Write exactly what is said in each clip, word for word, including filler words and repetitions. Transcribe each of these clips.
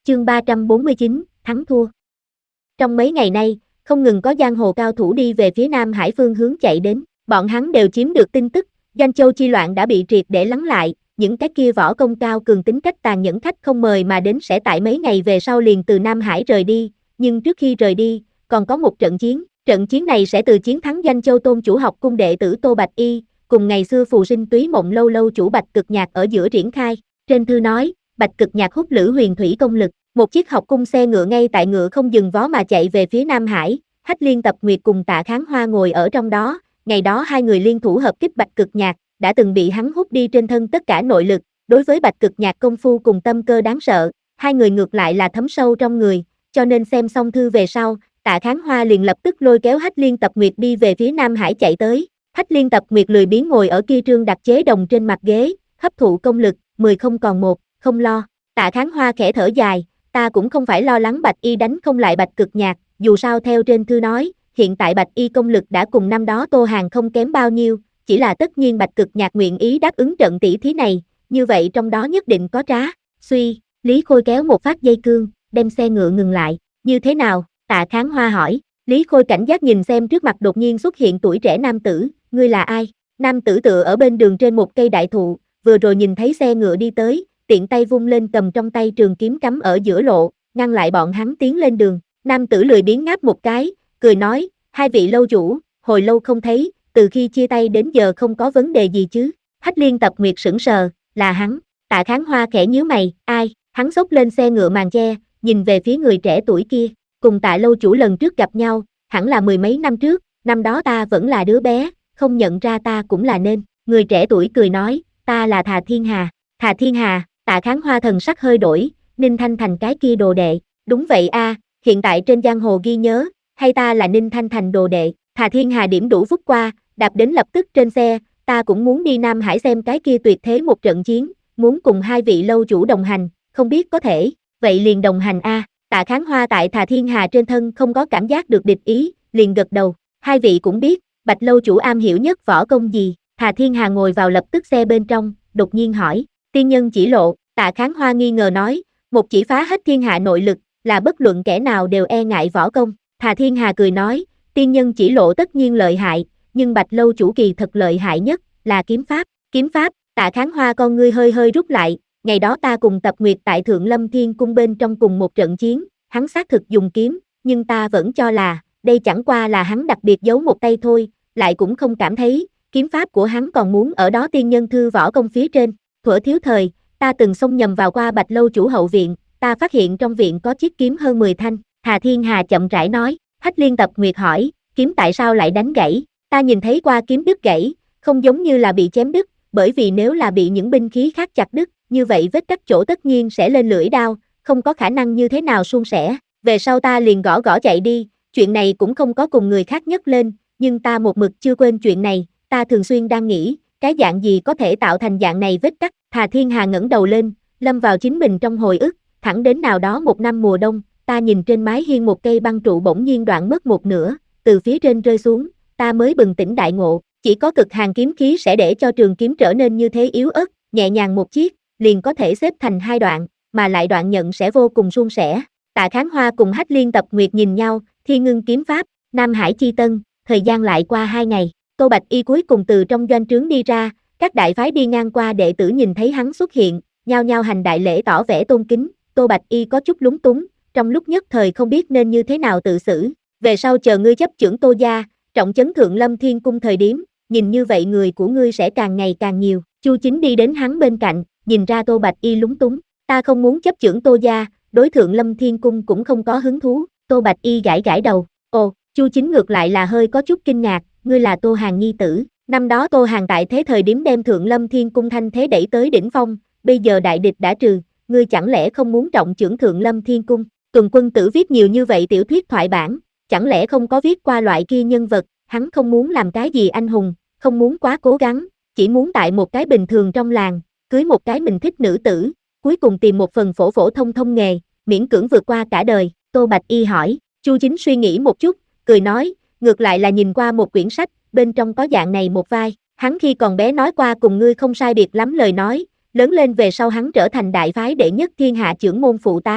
Chương ba trăm bốn mươi chín, thắng thua. Trong mấy ngày nay, không ngừng có giang hồ cao thủ đi về phía Nam Hải phương hướng chạy đến, bọn hắn đều chiếm được tin tức, Doanh Châu chi loạn đã bị triệt để lắng lại, những cái kia võ công cao cường tính cách tàn nhẫn khách không mời mà đến sẽ tại mấy ngày về sau liền từ Nam Hải rời đi, nhưng trước khi rời đi, còn có một trận chiến, trận chiến này sẽ từ chiến thắng Doanh Châu tôn chủ học cung đệ tử Tô Bạch Y, cùng ngày xưa phù sinh túy mộng lâu lâu chủ Bạch Cực Nhạc ở giữa triển khai, trên thư nói, Bạch Cực Nhạc hút Lữ Huyền Thủy công lực. Một chiếc học cung xe ngựa ngay tại ngựa không dừng vó mà chạy về phía Nam Hải, Hách Liên Tập Nguyệt cùng Tạ Kháng Hoa ngồi ở trong đó, ngày đó hai người liên thủ hợp kích Bạch Cực Nhạc, đã từng bị hắn hút đi trên thân tất cả nội lực, đối với Bạch Cực Nhạc công phu cùng tâm cơ đáng sợ, hai người ngược lại là thấm sâu trong người, cho nên xem xong thư về sau, Tạ Kháng Hoa liền lập tức lôi kéo Hách Liên Tập Nguyệt đi về phía Nam Hải chạy tới, Hách Liên Tập Nguyệt lười biếng ngồi ở kia trương đặc chế đồng trên mặt ghế, hấp thụ công lực, mười không còn một, không lo, Tạ Kháng Hoa khẽ thở dài. Ta cũng không phải lo lắng Bạch Y đánh không lại Bạch Cực Nhạc, dù sao theo trên thư nói, hiện tại Bạch Y công lực đã cùng năm đó Tô Hàn không kém bao nhiêu, chỉ là tất nhiên Bạch Cực Nhạc nguyện ý đáp ứng trận tỷ thí này, như vậy trong đó nhất định có trá. Suy, Lý Khôi kéo một phát dây cương, đem xe ngựa ngừng lại, như thế nào? Tạ Kháng Hoa hỏi, Lý Khôi cảnh giác nhìn xem trước mặt đột nhiên xuất hiện tuổi trẻ nam tử, ngươi là ai? Nam tử tựa ở bên đường trên một cây đại thụ, vừa rồi nhìn thấy xe ngựa đi tới, tiện tay vung lên cầm trong tay trường kiếm cắm ở giữa lộ, ngăn lại bọn hắn tiến lên đường. Nam tử lười biếng ngáp một cái, cười nói, hai vị lâu chủ, hồi lâu không thấy, từ khi chia tay đến giờ không có vấn đề gì chứ. Hách Liên Tập Nguyệt sững sờ, là hắn. Tạ Kháng Hoa khẽ nhíu mày, ai? Hắn xốc lên xe ngựa màn che, nhìn về phía người trẻ tuổi kia, cùng Tạ lâu chủ lần trước gặp nhau, hẳn là mười mấy năm trước, năm đó ta vẫn là đứa bé, không nhận ra ta cũng là nên. Người trẻ tuổi cười nói, ta là Thà Thiên Hà. Thà Thiên Hà. Tạ Kháng Hoa thần sắc hơi đổi, Ninh Thanh Thành cái kia đồ đệ, đúng vậy a, hiện tại trên giang hồ ghi nhớ, hay ta là Ninh Thanh Thành đồ đệ. Thà Thiên Hà điểm đủ phút qua, đạp đến lập tức trên xe, ta cũng muốn đi Nam Hải xem cái kia tuyệt thế một trận chiến, muốn cùng hai vị lâu chủ đồng hành, không biết có thể, vậy liền đồng hành a. Tạ Kháng Hoa tại Thà Thiên Hà trên thân không có cảm giác được địch ý, liền gật đầu, hai vị cũng biết, Bạch lâu chủ am hiểu nhất võ công gì. Thà Thiên Hà ngồi vào lập tức xe bên trong, đột nhiên hỏi, tiên nhân chỉ lộ. Tạ Kháng Hoa nghi ngờ nói, một chỉ phá hết thiên hạ nội lực, là bất luận kẻ nào đều e ngại võ công. Thà Thiên Hà cười nói, tiên nhân chỉ lộ tất nhiên lợi hại, nhưng Bạch lâu chủ kỳ thật lợi hại nhất, là kiếm pháp. Kiếm pháp. Tạ Kháng Hoa con ngươi hơi hơi rút lại, ngày đó ta cùng Tập Nguyệt tại Thượng Lâm Thiên Cung bên trong cùng một trận chiến, hắn xác thực dùng kiếm, nhưng ta vẫn cho là, đây chẳng qua là hắn đặc biệt giấu một tay thôi, lại cũng không cảm thấy, kiếm pháp của hắn còn muốn ở đó tiên nhân thư võ công phía trên. Thuở thiếu thời, ta từng xông nhầm vào qua Bạch lâu chủ hậu viện, ta phát hiện trong viện có chiếc kiếm hơn mười thanh. Thà Thiên Hà chậm rãi nói. Hách Liên Tập Nguyệt hỏi, kiếm tại sao lại đánh gãy? Ta nhìn thấy qua kiếm đứt gãy, không giống như là bị chém đứt, bởi vì nếu là bị những binh khí khác chặt đứt, như vậy vết cắt chỗ tất nhiên sẽ lên lưỡi đao, không có khả năng như thế nào suôn sẻ. Về sau ta liền gõ gõ chạy đi, chuyện này cũng không có cùng người khác nhắc lên, nhưng ta một mực chưa quên chuyện này, ta thường xuyên đang nghĩ, cái dạng gì có thể tạo thành dạng này vết cắt. Thà Thiên Hà ngẩng đầu lên, lâm vào chính mình trong hồi ức, thẳng đến nào đó một năm mùa đông, ta nhìn trên mái hiên một cây băng trụ bỗng nhiên đoạn mất một nửa, từ phía trên rơi xuống, ta mới bừng tỉnh đại ngộ, chỉ có cực hàn kiếm khí sẽ để cho trường kiếm trở nên như thế yếu ớt, nhẹ nhàng một chiếc, liền có thể xếp thành hai đoạn, mà lại đoạn nhận sẽ vô cùng suôn sẻ. Tạ Kháng Hoa cùng Hách Liên Tập Nguyệt nhìn nhau, Thiên Ngưng kiếm pháp, Nam Hải chi tân, thời gian lại qua hai ngày, Tô Bạch Y cuối cùng từ trong doanh trướng đi ra. Các đại phái đi ngang qua đệ tử nhìn thấy hắn xuất hiện, nhao nhao hành đại lễ tỏ vẻ tôn kính, Tô Bạch Y có chút lúng túng, trong lúc nhất thời không biết nên như thế nào tự xử, về sau chờ ngươi chấp chưởng Tô gia, trọng trấn Thượng Lâm Thiên Cung thời điểm, nhìn như vậy người của ngươi sẽ càng ngày càng nhiều. Chu Chính đi đến hắn bên cạnh, nhìn ra Tô Bạch Y lúng túng, ta không muốn chấp chưởng Tô gia, đối Thượng Lâm Thiên Cung cũng không có hứng thú. Tô Bạch Y gãi gãi đầu, ồ, Chu Chính ngược lại là hơi có chút kinh ngạc, ngươi là Tô Hàn nhi tử. Năm đó Tô Hàn tại thế thời điểm đem Thượng Lâm Thiên Cung thanh thế đẩy tới đỉnh phong, bây giờ đại địch đã trừ, ngươi chẳng lẽ không muốn trọng chưởng Thượng Lâm Thiên Cung? Tuần Quân Tử viết nhiều như vậy tiểu thuyết thoại bản, chẳng lẽ không có viết qua loại kia nhân vật, hắn không muốn làm cái gì anh hùng, không muốn quá cố gắng, chỉ muốn tại một cái bình thường trong làng, cưới một cái mình thích nữ tử, cuối cùng tìm một phần phổ phổ thông thông nghề, miễn cưỡng vượt qua cả đời. Tô Bạch Y hỏi. Chu Chính suy nghĩ một chút, cười nói, ngược lại là nhìn qua một quyển sách, bên trong có dạng này một vai, hắn khi còn bé nói qua cùng ngươi không sai biệt lắm lời nói, lớn lên về sau hắn trở thành đại phái đệ nhất thiên hạ chưởng môn phụ tá,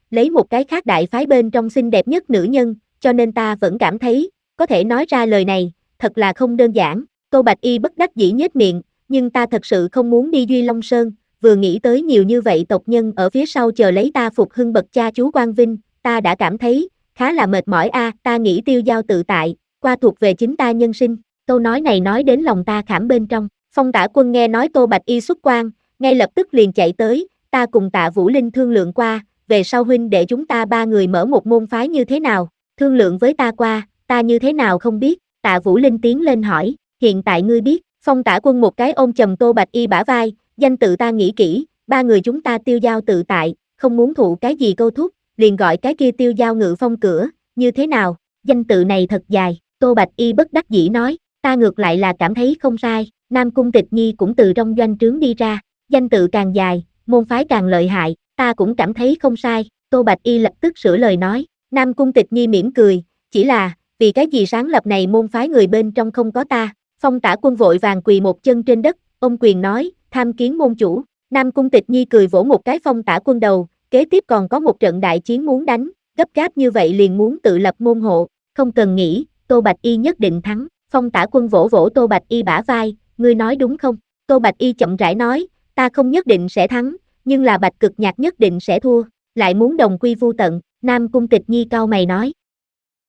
lấy một cái khác đại phái bên trong xinh đẹp nhất nữ nhân, cho nên ta vẫn cảm thấy, có thể nói ra lời này, thật là không đơn giản. Tô Bạch Y bất đắc dĩ nhếch miệng, nhưng ta thật sự không muốn đi Duy Long Sơn, vừa nghĩ tới nhiều như vậy tộc nhân ở phía sau chờ lấy ta phục hưng bậc cha chú Quang Vinh, ta đã cảm thấy, khá là mệt mỏi a. Ta nghĩ tiêu giao tự tại, qua thuộc về chính ta nhân sinh. Câu nói này nói đến lòng ta khảm bên trong. Phong Tả Quân nghe nói Tô Bạch Y xuất quan, ngay lập tức liền chạy tới, ta cùng Tạ Vũ Linh thương lượng qua, về sau huynh để chúng ta ba người mở một môn phái như thế nào, thương lượng với ta qua, ta như thế nào không biết. Tạ Vũ Linh tiến lên hỏi, hiện tại ngươi biết. Phong Tả Quân một cái ôm chầm Tô Bạch Y bả vai, danh tự ta nghĩ kỹ, ba người chúng ta tiêu giao tự tại, không muốn thụ cái gì câu thúc, liền gọi cái kia tiêu giao ngự phong cửa, như thế nào, danh tự này thật dài. Tô Bạch Y bất đắc dĩ nói, ta ngược lại là cảm thấy không sai. Nam Cung Tịch Nhi cũng từ trong doanh trướng đi ra, danh tự càng dài, môn phái càng lợi hại, ta cũng cảm thấy không sai. Tô Bạch Y lập tức sửa lời nói, Nam Cung Tịch Nhi mỉm cười, chỉ là, vì cái gì sáng lập này môn phái người bên trong không có ta. Phong Tả Quân vội vàng quỳ một chân trên đất, ôm quyền nói, tham kiến môn chủ. Nam Cung Tịch Nhi cười vỗ một cái Phong Tả Quân đầu, kế tiếp còn có một trận đại chiến muốn đánh, gấp gáp như vậy liền muốn tự lập môn hộ, không cần nghĩ, Tô Bạch Y nhất định thắng. Phong Tả Quân vỗ vỗ Tô Bạch Y bả vai, ngươi nói đúng không? Tô Bạch Y chậm rãi nói, ta không nhất định sẽ thắng, nhưng là Bạch Cực Nhạc nhất định sẽ thua, lại muốn đồng quy vu tận. Nam Cung Tịch Nhi cau mày nói,